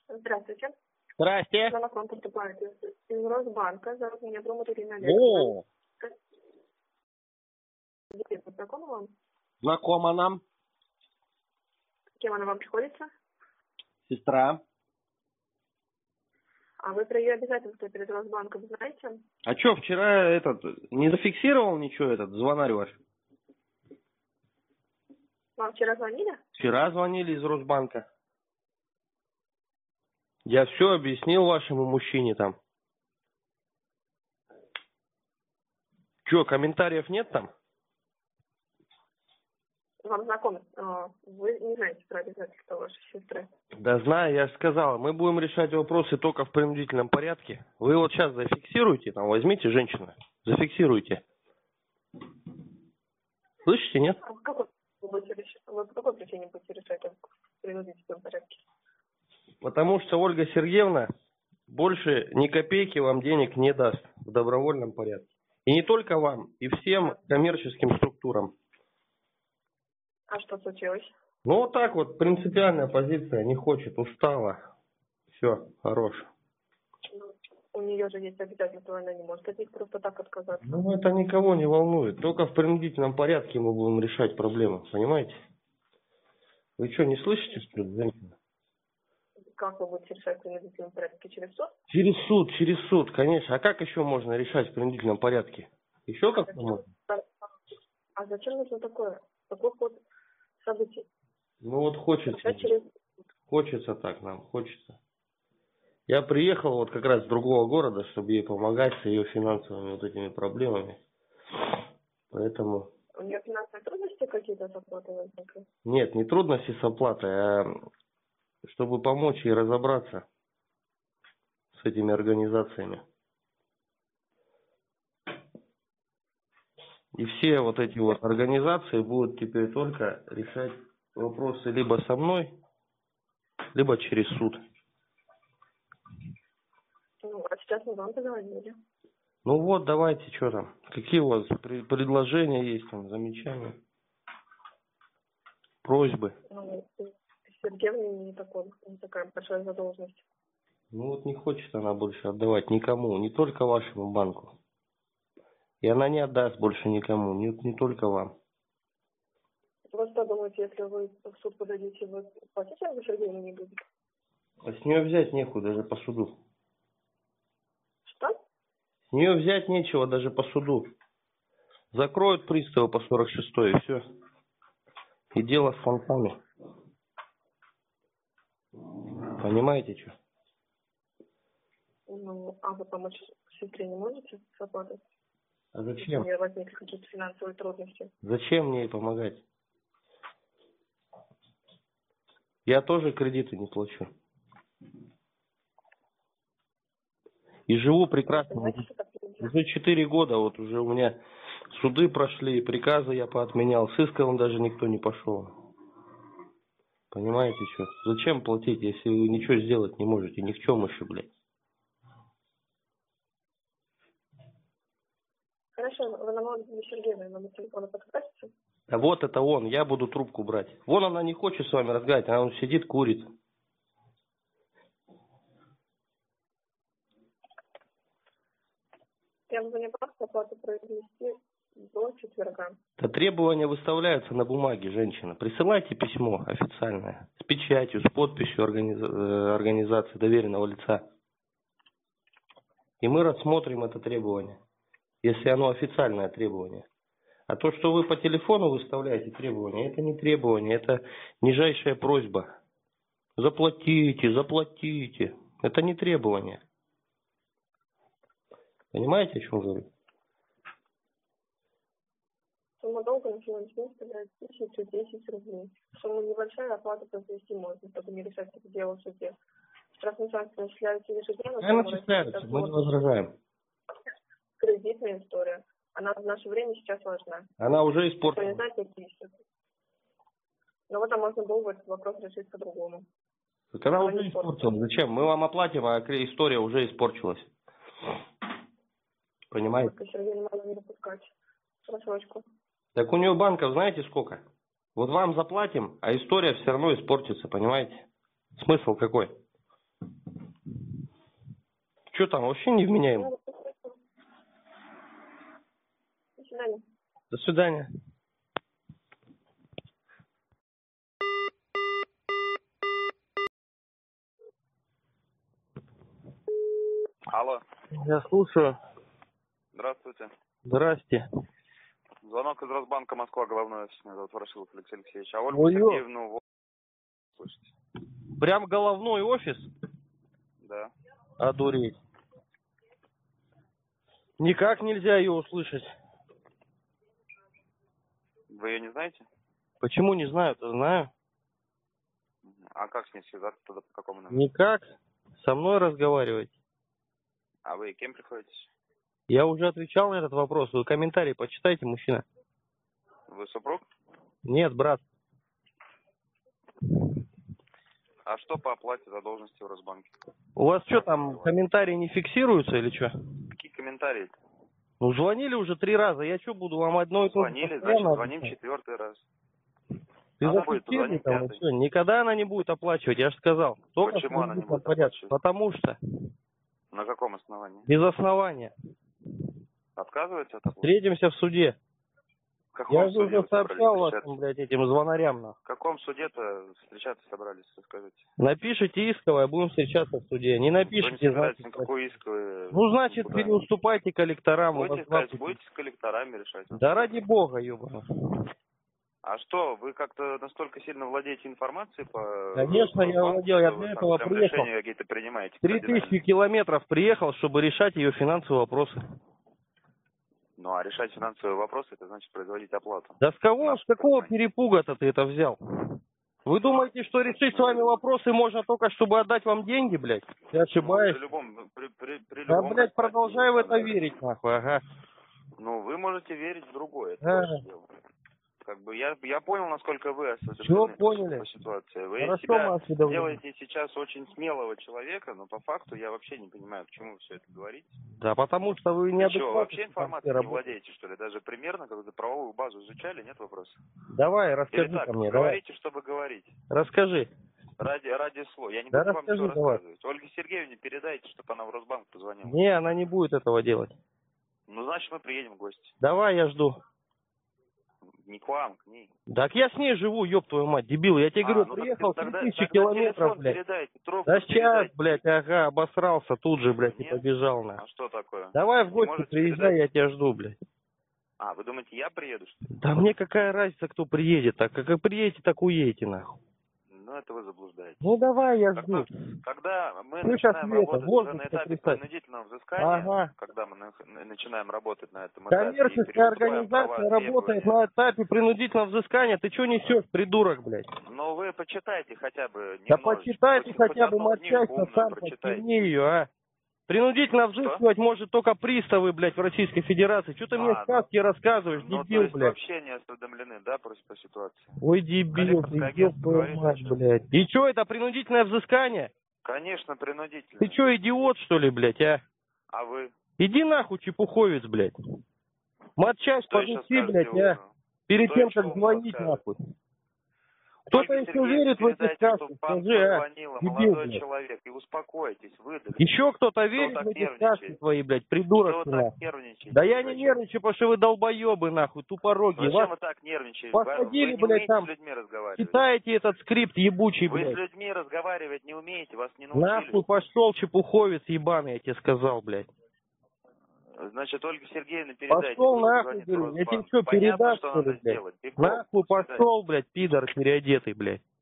Здравствуйте. Здрасте. Звонок вам поступает из Росбанка. Зовут меня Друмат Ирина Олеговна. О, Знакома вам? знакома нам. Кем она вам приходится? Сестра. А вы про ее обязательства перед Росбанком знаете? А что, вчера не зафиксировал ничего звонарь ваш? Вам вчера звонили? Вчера звонили из Росбанка. Я все объяснил вашему мужчине там. Что, комментариев нет там? Вам знакомы? Вы не знаете про обязательства вашей сестры? Да знаю, я же сказал, мы будем решать вопросы только в принудительном порядке. Вы вот сейчас зафиксируйте, там возьмите женщину, зафиксируйте. Слышите, нет? А вы по какой причине будете решать в принудительном порядке? Потому что Ольга Сергеевна больше ни копейки вам денег не даст в добровольном порядке. И не только вам, и всем коммерческим структурам. А что случилось? Ну вот так вот, принципиальная позиция, не хочет, устала. Все, хорош. У нее же есть обязательства, она не может от них просто так отказаться. Ну это никого не волнует. Только в принудительном порядке мы будем решать проблему, понимаете? Вы что, не слышите, что ли, женщина? Как вы будете решать в принудительном порядке? Через суд? Через суд, конечно. А как еще можно решать в принудительном порядке? Еще как-то можно? А зачем нужно такой ход событий? Ну вот хочется. Хочется так нам, хочется. Я приехал вот как раз с другого города, чтобы ей помогать с ее финансовыми вот этими проблемами. Поэтому... У нее финансовые трудности какие-то с оплатой возникли? Нет, не трудности с оплатой, а чтобы помочь ей разобраться с этими организациями. И все вот эти вот организации будут теперь только решать вопросы либо со мной, либо через суд. Ну, а сейчас мы вам позвонили. Ну вот, давайте, что там? Какие у вас предложения есть, там, замечания, просьбы? Ну, Сергеевна не такая большая задолженность. Ну вот не хочет она больше отдавать никому, не только вашему банку. И она не отдаст больше никому, не только вам. Вы что думаете, если вы в суд подадите, вы платить за Сергеевну не будете? А с нее взять нехуй даже по суду. Что? С нее взять нечего даже по суду. Закроют приставы по 46-й и все. И дело с концами. Понимаете, что? Ну, а вы помочь сестре не можете с оплатой? А зачем? Если у нее возникли какие-то финансовые трудности. Зачем мне ей помогать? Я тоже кредиты не плачу. И живу прекрасно. Понимаете, что так нельзя? Уже 4 года, вот уже у меня суды прошли, приказы я поотменял, с иском даже никто не пошел. Понимаете, что? Зачем платить, если вы ничего сделать не можете, ни в чем еще, блядь? Хорошо, вы на номер Сергеевны, номер телефона подскажете? А вот это он, я буду трубку брать. Вон она не хочет с вами разговаривать, она вон сидит, курит. Требование банка оплату произвести до четверга. Да требования выставляются на бумаге, женщина. Присылайте письмо официальное, с печатью, с подписью организации доверенного лица. И мы рассмотрим это требование, если оно официальное требование. А то, что вы по телефону выставляете требования, это не требование, это нижайшая просьба. Заплатите, заплатите. Это не требование. Понимаете, о чем говорю? Сумма долга на сегодняшний день составляет 1010 рублей. Сумма небольшая, оплату произвести можно, чтобы не решать это дело в суде. Штрафные санкции начисляются ежедневно. Она начисляется, мы не возражаем. Кредитная история. Она в наше время сейчас важна. Она уже Кто не испортила. знает, какие счета. Но вот там можно было бы этот вопрос решить по-другому. Так она уже испортила. Зачем? Мы вам оплатим, а история уже испорчилась. Понимаете? Только Сергею не надо не допускать рассрочку. Так у нее банков знаете сколько? Вот вам заплатим, а история все равно испортится, понимаете? Смысл какой? Что там, вообще невменяем? До свидания. До свидания. Алло, Я слушаю. здравствуйте. Здрасте. Звонок из Росбанка Москва, головной офис. Меня зовут Ворошилов Алексей Алексеевич. А Ольгу Ой, Сергеевну слышите? Прям головной офис? Да. Одуреть. Никак нельзя ее услышать. Вы ее не знаете? Почему не знаю-то? Знаю. А как с ней связаться тогда, по какому номеру? Никак. Со мной разговаривать. А вы кем приходитесь? Я уже отвечал на этот вопрос. Вы комментарий почитайте, мужчина. Вы супруг? Нет, брат. А что по оплате задолженности в Росбанке? У вас что там, комментарии не фиксируются или что? Какие комментарии? Ну, звонили уже 3 раза. Я что, буду вам одно и то же Звонили, значит, постоянно звоним отвечать? 4-й раз. Ты Надо будет зафиксируй позвонить там, и 5-й. всё. Никогда она не будет оплачивать, я же сказал. Только Почему в она не принудительном будет порядке. оплачивать? Потому что. На каком основании? Без основания. Отказываете от оплаты? Встретимся в суде. В каком Я же суде уже вы собрались сообщал вас, встречаться? блядь, этим звонарям. В каком суде-то встречаться собрались, расскажите? Напишите исковое, будем встречаться в суде. Не Вы не напишите, собираетесь значит... никакой иск. Ну, значит, Куда? переуступайте коллекторам. у вас Будете, два сказать, пути. будете с коллекторами решать? Да ради бога, ёбана. А что, вы как-то настолько сильно владеете информацией по... Конечно, я банку, владел, я что для вы там этого прям приехал. решения какие-то принимаете? 3000 километров приехал, чтобы решать ее финансовые вопросы. Ну, а решать финансовые вопросы, это значит производить оплату. Да с кого, Наш с какого понимание. перепуга-то ты это взял? Вы думаете, что решить с вами вопросы можно только, чтобы отдать вам деньги, блядь? Ты Ну, ошибаешься. при любом... При Да, любом блядь, раскладе продолжай в есть, это да. верить, нахуй, ага. Ну, вы можете верить в другое, это Ага. ваше дело. Как бы я понял, насколько вы Чего осведомлены поняли? по ситуации. Вы Хорошо, себя мы осведомлены. делаете сейчас очень смелого человека, но по факту я вообще не понимаю, к чему вы все это говорите. Да, потому что вы не Вы что, вообще информацией не работаете. владеете, что ли? Даже примерно какую-то правовую базу изучали, нет вопроса? Давай, Или расскажи так, ко мне, давай. говорите, чтобы говорить. Расскажи. Ради слов. Я не Да буду вам расскажи, все давай. рассказывать. Ольге Сергеевне передайте, чтобы она в Росбанк позвонила. Не, она не будет этого делать. Ну, значит, мы приедем в гости. Давай, я жду. Не к вам, к ней. Так я с ней живу, ёб твою мать, дебил. Я тебе говорю, ну приехал так 3000 тогда километров, телефон блядь. передайте, трубку Да сейчас, передайте. блядь, ага, обосрался тут же, блядь, и Нет? побежал, на. А что такое? Давай в Не гости можете приезжай, передать? я тебя жду, блядь. А, вы думаете, я приеду, что ли? Да мне какая разница, кто приедет, так как приедете, так уедете, нахуй. Ну, это вы заблуждаетесь. Ну давай, я жду. Когда мы Ну, сейчас начинаем света, работать воздух уже на этапе потрясать. принудительного взыскания, Ага. когда мы начинаем работать на этом этапе, и Коммерческая переступаем права организация работает требования. на этапе принудительного взыскания. Ты что несешь, придурок, блядь? Но вы почитайте хотя бы Да немножечко. почитайте Хоть хотя бы одну книгу матчасть, умную сам прочитайте. подтяни ее, а. Принудительно взыскивать может только приставы, блядь, в Российской Федерации. Что ты мне сказки рассказываешь, Ну, то дебил, есть блядь? вообще не осведомлены, да, по ситуации? Ой, дебил, ты Коллекторское ёб агентство твою говорит, мать, что? блядь. И что, это принудительное взыскание? Конечно, принудительно. Ты что, идиот, что ли, блядь, а? А вы? Иди нахуй, чепуховец, блядь. Матчасть Что еще поднеси, блядь, скажете а? умного? Перед Что тем, еще как умного звонить, скажете? нахуй. Кто-то Ольге еще Сергеевне верит в эти передайте, сказки, что в банк скажи, а? позвонила, Дебил, молодой блядь. человек, и успокойтесь, выдохните. Еще кто-то верит так в эти нервничает? сказки твои, блядь, Что придурок вы ты, так нахуй. нервничаете? Да я не Зачем? нервничаю, потому что вы долбоебы, нахуй, тупороги. Зачем Вас вы так нервничаете? посадили, Вы не блядь, умеете там, с людьми разговаривать? читаете этот скрипт ебучий, Вы с блядь. людьми разговаривать не умеете, вас не научили. Нахуй пошел, чепуховец ебаный, я тебе сказал, блядь. Значит, Ольга Сергеевна, передайте. Пошел пусть нахуй, звонит в говорю, я тебе Росбанк. что, Понятно, передашь, что что ли, надо блядь? сделать? Бегом. Нахуй До свидания. пошел, блядь, пидор переодетый, блядь.